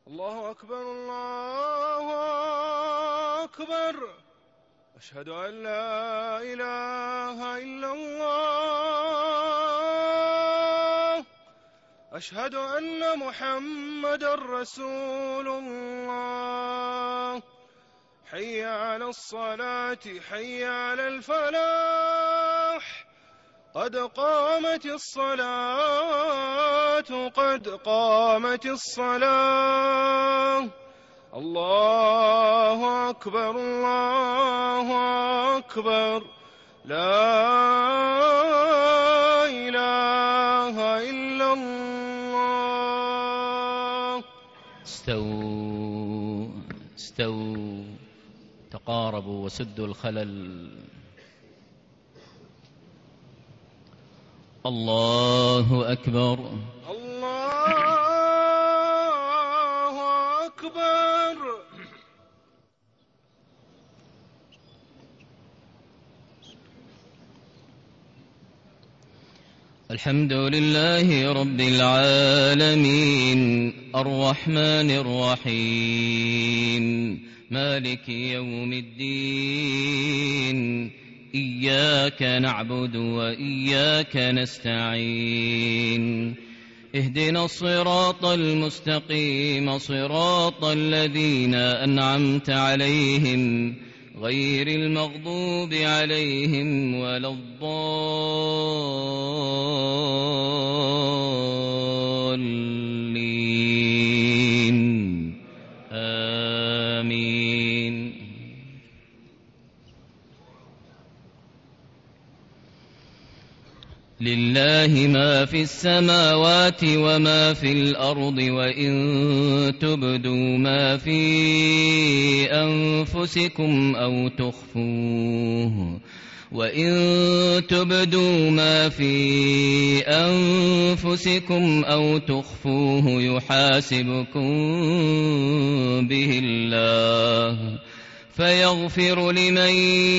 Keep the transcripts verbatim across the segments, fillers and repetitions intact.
الله أكبر الله أكبر. أشهد أن لا إله إلا الله. أشهد أن محمدًا رسول الله. حي على الصلاة حي على الفلاح. قد قامت الصلاة قد قامت الصلاة. الله أكبر الله أكبر. لا إله إلا الله. استووا استووا تقاربوا وسدوا الخلل. الله أكبر الله أكبر. الحمد لله رب العالمين الرحمن الرحيم مالك يوم الدين. إياك نعبد وإياك نستعين. اهدنا الصراط المستقيم صراط الذين أنعمت عليهم غير المغضوب عليهم ولا الضالين. آمين. لله ما في السماوات وما في الأرض وإن تبدوا ما في أنفسكم أو تخفوه وإن تبدوا ما في أنفسكم أو تخفوه يحاسبكم به الله فيغفر لمن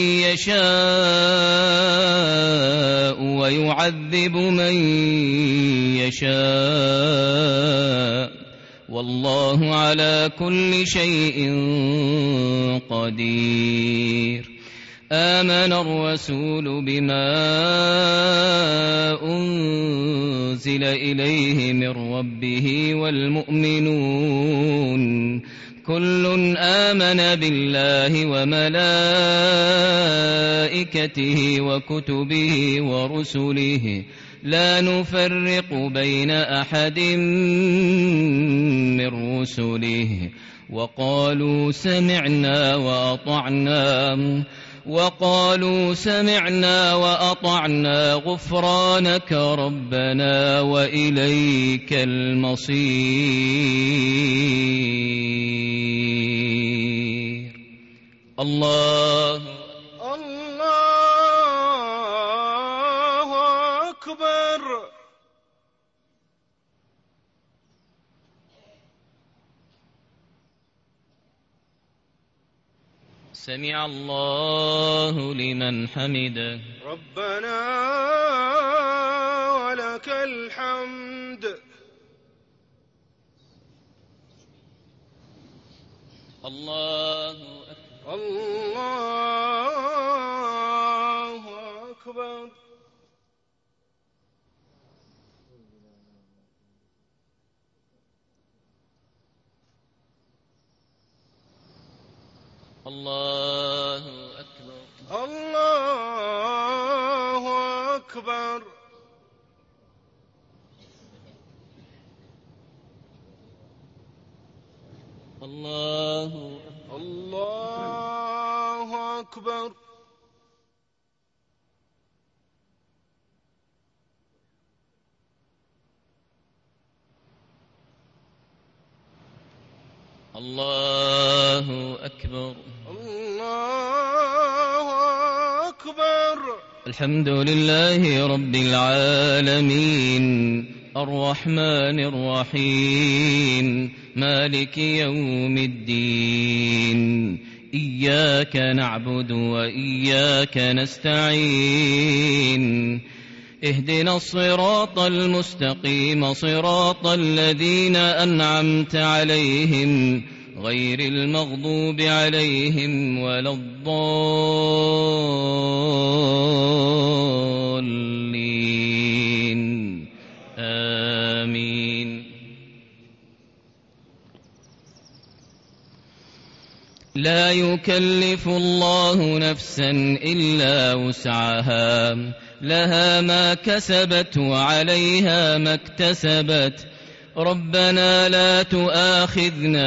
يشاء ويعذب من يشاء والله على كل شيء قدير. آمن الرسول بما أنزل إليه من ربه والمؤمنون كل آمن بالله وملائكته وكتبه ورسله لا نفرق بين أحد من رسله وقالوا سمعنا وأطعنا وقالوا سمعنا وأطعنا غفرانك ربنا وإليك المصير. الله الله أكبر. سمع الله لمن حمده. ربنا ولك الحمد. الله أكبر. الله أكبر. الله أكبر. الله أكبر. الله الله أكبر. الله أكبر. الله أكبر. الحمد لله رب العالمين الرحمن الرحيم مالك يوم الدين. إياك نعبد وإياك نستعين. اهدنا الصراط المستقيم صراط الذين أنعمت عليهم غير المغضوب عليهم ولا الضالين آمين. لا يكلف الله نفسا إلا وسعها لها ما كسبت وعليها ما اكتسبت ربنا لا تؤاخذنا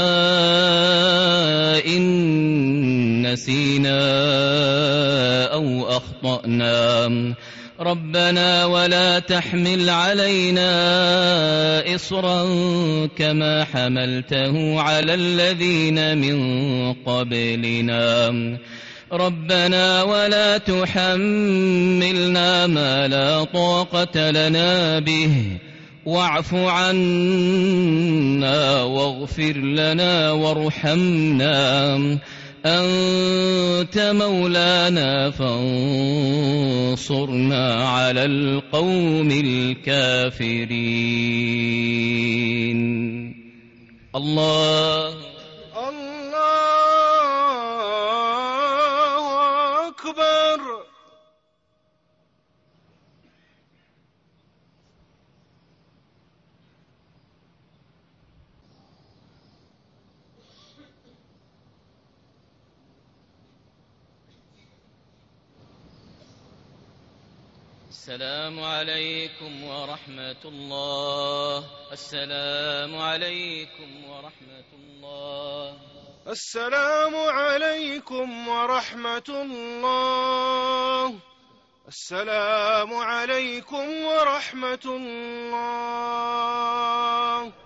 إن نسينا أو أخطأنا ربنا ولا تحمل علينا إصرا كما حملته على الذين من قبلنا ربنا ولا تحملنا ما لا طاقة لنا به واعف عنا واغفر لنا وارحمنا أنت مولانا فانصرنا على القوم الكافرين. الله الله أكبر. السلام عليكم ورحمة الله. السلام عليكم ورحمة الله. السلام عليكم ورحمة الله. السلام عليكم ورحمة الله.